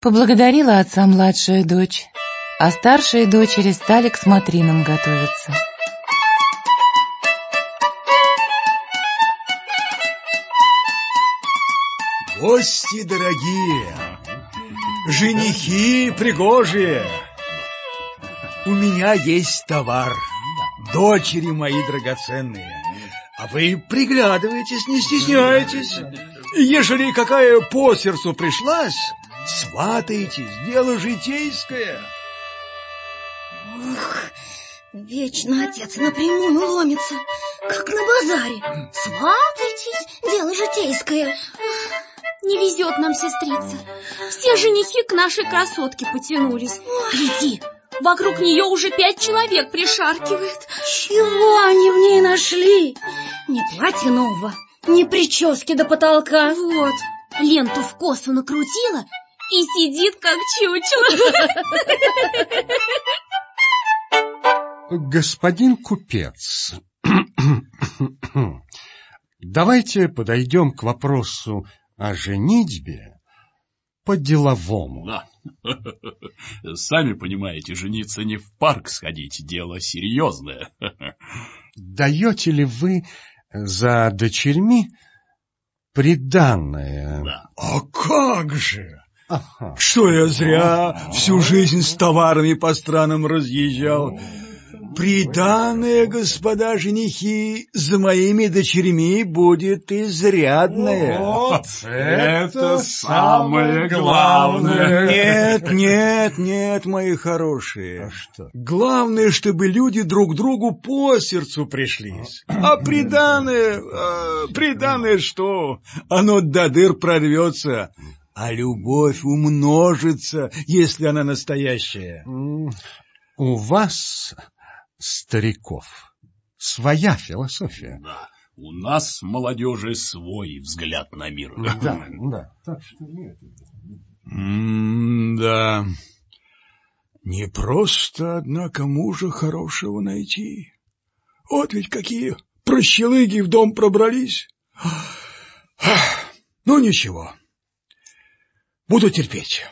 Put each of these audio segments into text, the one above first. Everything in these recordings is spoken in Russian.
Поблагодарила отца младшая дочь, а старшие дочери стали к смотринам готовиться. Гости дорогие, женихи пригожие, у меня есть товар, дочери мои драгоценные, а вы приглядывайтесь, не стесняйтесь. Ежели какая по сердцу пришлась, сватайтесь, дело житейское. Ох, вечно отец напрямую ломится, как на базаре. Сватайтесь, дело житейское. Не везет нам, сестрица. Все женихи к нашей красотке потянулись. Гляди, вокруг нее уже 5 человек пришаркивает. Чего они в ней нашли? Ни платья нового, ни прически до потолка. Вот, ленту в косу накрутила и сидит как чучело. Господин купец, давайте подойдем к вопросу о женитьбе по-деловому. Да. Сами понимаете, жениться не в парк сходить, дело серьезное. Даете ли вы за дочерьми приданое? Да. А как же? Ага. Что я зря всю жизнь с товарами по странам разъезжал. Приданое, господа женихи, за моими дочерьми будет изрядное. Вот это самое главное. Нет, мои хорошие. А что? Главное, чтобы люди друг другу по сердцу пришлись. А приданое что? Оно до дыр прорвется, а любовь умножится, если она настоящая. У вас, стариков, своя философия. Да. У нас, молодежи, свой взгляд на мир. Да. Так что нет. Да. Не просто, однако, мужа хорошего найти. Вот ведь какие прощелыги в дом пробрались. Ну, ничего. Буду терпеть.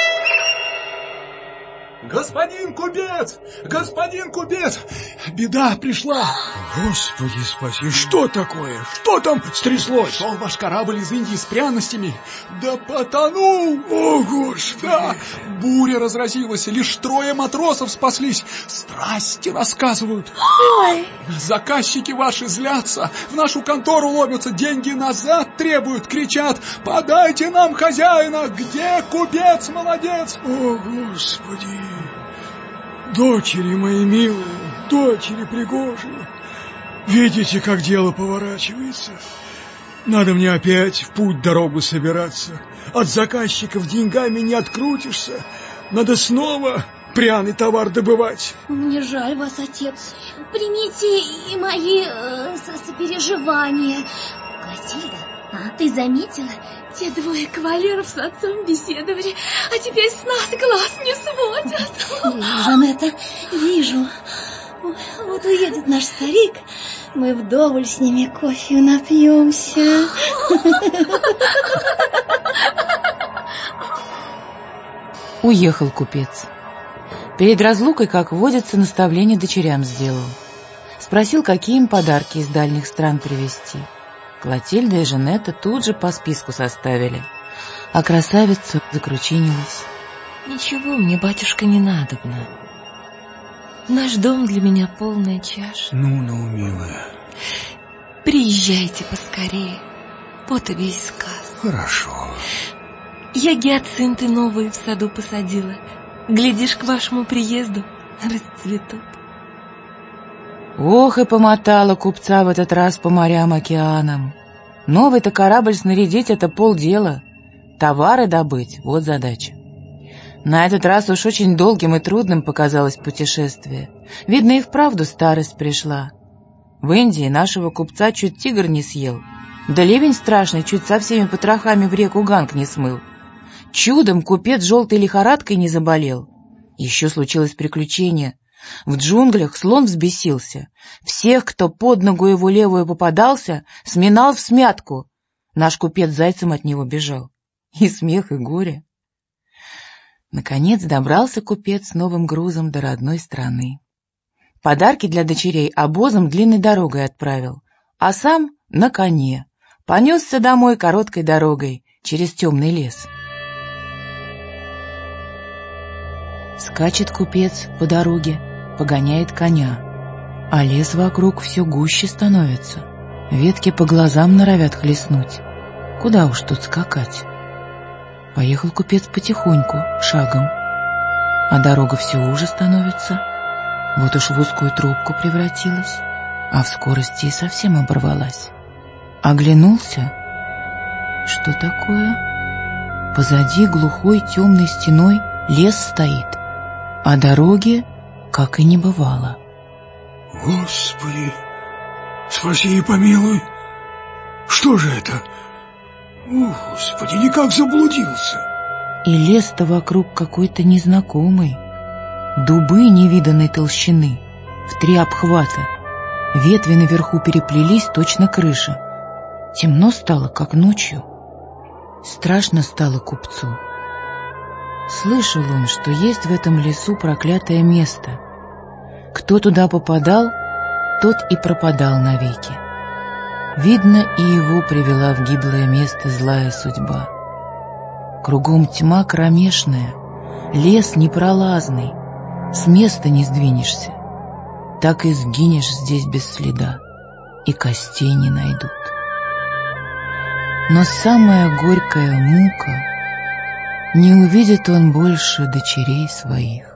Господин купец! Господин купец! Беда пришла! Господи спаси, что такое? Что там стряслось? Шел ваш корабль из Индии с пряностями, да потонул! О, Господи! Да, буря разразилась, лишь 3 матросов спаслись. Страсти рассказывают. Ой! Заказчики ваши злятся, в нашу контору ломятся, деньги назад требуют, кричат: подайте нам хозяина, где купец молодец? О, Господи! Дочери мои милые, дочери пригожие, видите, как дело поворачивается? Надо мне опять в путь-дорогу собираться. От заказчиков деньгами не открутишься. Надо снова пряный товар добывать. Мне жаль вас, отец. Примите и мои сопереживания. Клотильда, ты заметила? Те 2 кавалеров с отцом беседовали, а теперь с нас глаз не сводят. Вижу, Жанетта, вижу. Вот уедет наш старик, мы вдоволь с ними кофе напьемся. Уехал купец. Перед разлукой, как водится, наставление дочерям сделал. Спросил, какие им подарки из дальних стран привезти. Клотильда и Жанетта тут же по списку составили, а красавица закручинилась. Ничего мне, батюшка, не надобно. Наш дом для меня полная чаша. Ну, милая. Приезжайте поскорее. Вот и весь сказ. Хорошо. Я гиацинты новые в саду посадила. Глядишь, к вашему приезду расцветут. Ох, и помотала купца в этот раз по морям-океанам. Новый-то корабль снарядить — это полдела. Товары добыть — вот задача. На этот раз уж очень долгим и трудным показалось путешествие. Видно, и вправду старость пришла. В Индии нашего купца чуть тигр не съел. Да ливень страшный чуть со всеми потрохами в реку Ганг не смыл. Чудом купец желтой лихорадкой не заболел. Еще случилось приключение. В джунглях слон взбесился. Всех, кто под ногу его левую попадался, сминал всмятку. Наш купец зайцем от него бежал. И смех, и горе. Наконец добрался купец с новым грузом до родной страны. Подарки для дочерей обозом длинной дорогой отправил, а сам на коне понесся домой короткой дорогой через темный лес. Скачет купец по дороге, погоняет коня, а лес вокруг все гуще становится. Ветки по глазам норовят хлестнуть. Куда уж тут скакать? Поехал купец потихоньку, шагом, а дорога все уже становится. Вот уж в узкую тропку превратилась, а в скорости и совсем оборвалась. Оглянулся. Что такое? Позади глухой темной стеной лес стоит, а дороги как и не бывало. Господи, спаси и помилуй! Что же это? О, Господи, никак заблудился. И лес-то вокруг какой-то незнакомый. Дубы невиданной толщины, в 3 обхвата. Ветви наверху переплелись, точно крыша. Темно стало, как ночью. Страшно стало купцу. Слышал он, что есть в этом лесу проклятое место. Кто туда попадал, тот и пропадал навеки. Видно, и его привела в гиблое место злая судьба. Кругом тьма кромешная, лес непролазный, с места не сдвинешься. Так и сгинешь здесь без следа, и костей не найдут. Но самая горькая мука — не увидит он больше дочерей своих.